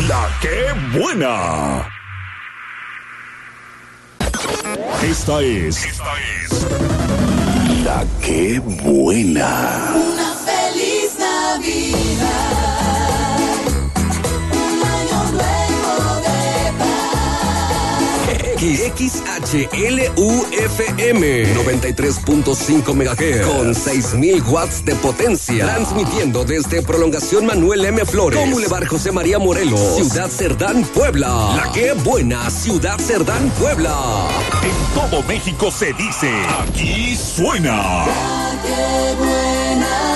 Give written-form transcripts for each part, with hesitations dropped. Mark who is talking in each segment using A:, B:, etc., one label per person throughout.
A: La que buena. Esta es La que buena.
B: Una feliz Navidad, un año nuevo de paz.
C: XHLUFM 93.5 MHz con 6,000 watts de potencia, transmitiendo desde Prolongación Manuel M. Flores con Boulevard José María Morelos, Ciudad Cerdán, Puebla. La que buena, Ciudad Cerdán, Puebla.
A: En todo México se dice, aquí suena
B: La que buena.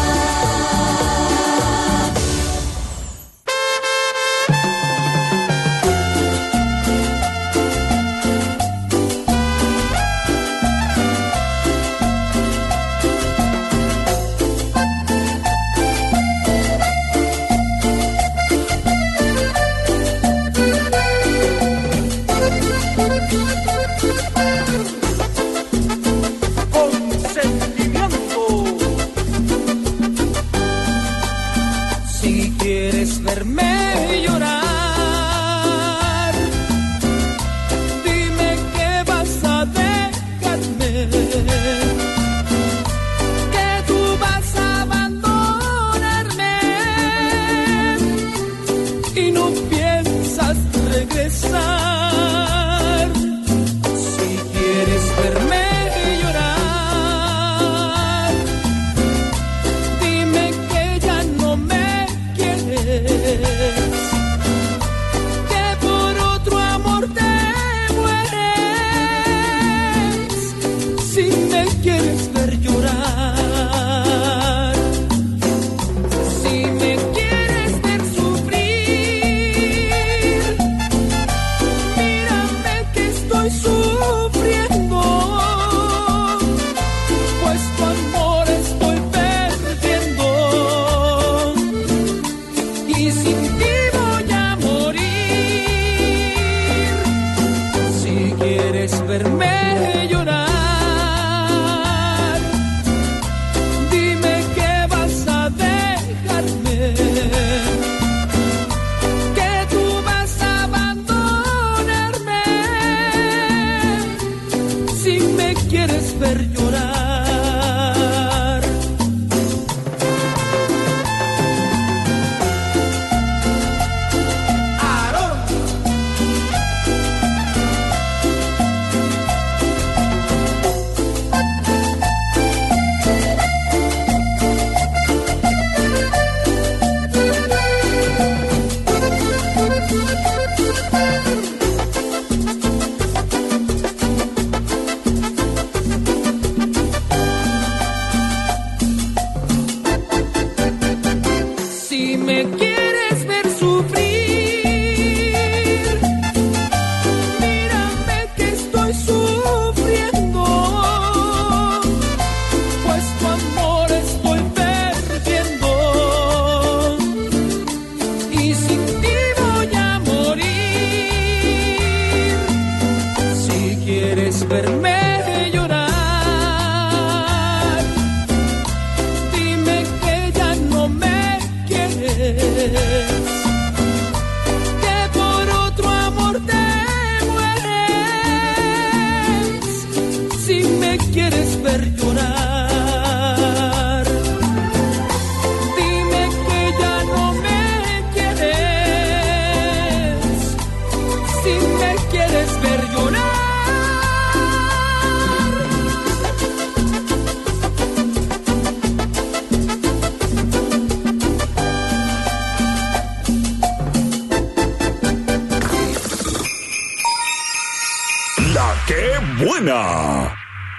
A: buena.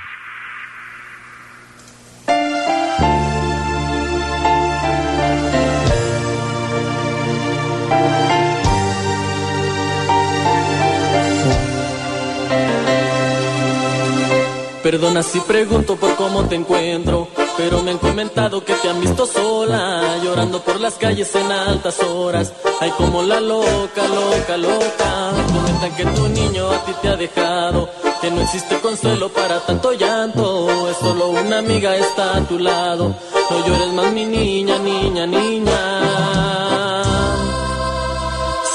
D: Perdona si pregunto por cómo te encuentro, pero me han comentado que te han visto sola, llorando por las calles en altas horas. Ay, como la loca, loca, loca. Comentan que tu niño a ti te ha dejado, que no existe consuelo para tanto llanto. Es solo una amiga está a tu lado. No llores más, mi niña, niña, niña.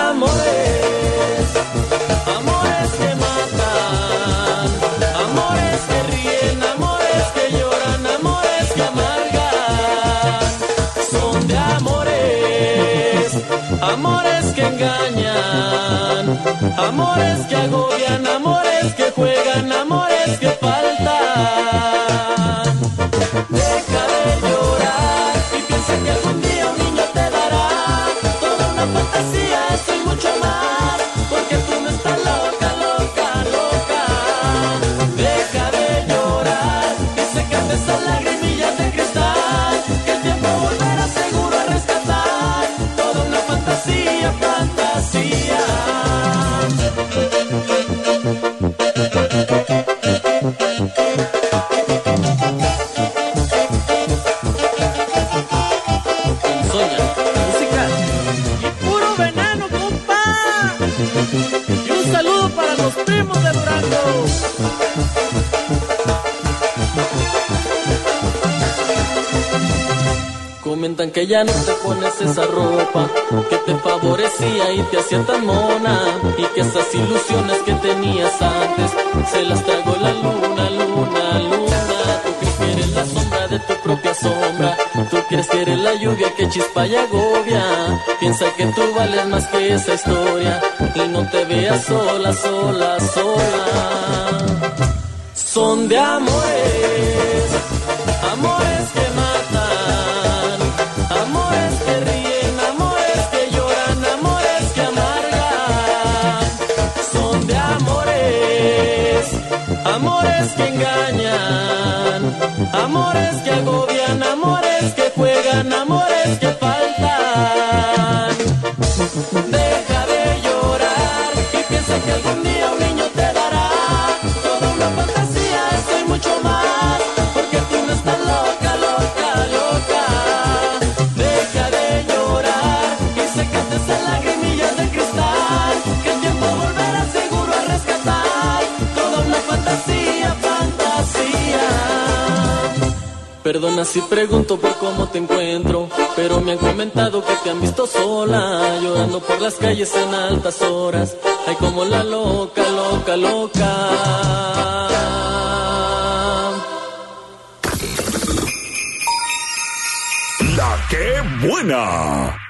D: amores, amores que matan, amores que ríen, amores que lloran, amores que amargan. Son de amores, amores que engañan, amores que agobian, amores que juegan, amores que faltan. Deja de llorar y piensa que algún día un niño te dará toda una fantasía, eso y mucho más, porque tú no estás loca, loca, loca. Deja de llorar y sécate esas lagrimillas de cristal, que el tiempo volverá seguro a rescatar toda una fantasía, fantasía. Y un saludo para los primos de Durango. Comentan que ya no te pones esa ropa que te favorecía y te hacía tan mona, y que esas ilusiones que tenías antes se las tragó la luna, luna, luna. Tú crees que eres la sombra de tu propia sombra, tú crees que eres la lluvia que chispa y agobia. Piensa que tú vales más que esa historia y no te veas sola, sola, sola. Son de amores, amores que matan, amores que ríen, amores que lloran, amores que amargan. Son de amores, amores que engañan, amores que agobian, amores que juegan, amores que faltan. Deja de llorar y piensa que algún día un niño te dará toda una fantasía, eso y mucho más, porque tú no estás loca, loca, loca. Deja de llorar y sécate esas lagrimillas de cristal, que el tiempo volverá seguro a rescatar toda una fantasía, fantasía. Perdona si pregunto por cómo te encuentro, pero me han comentado que te han visto sola, llorando por las calles en altas horas. Ay, como la loca, loca, loca.
A: La que buena.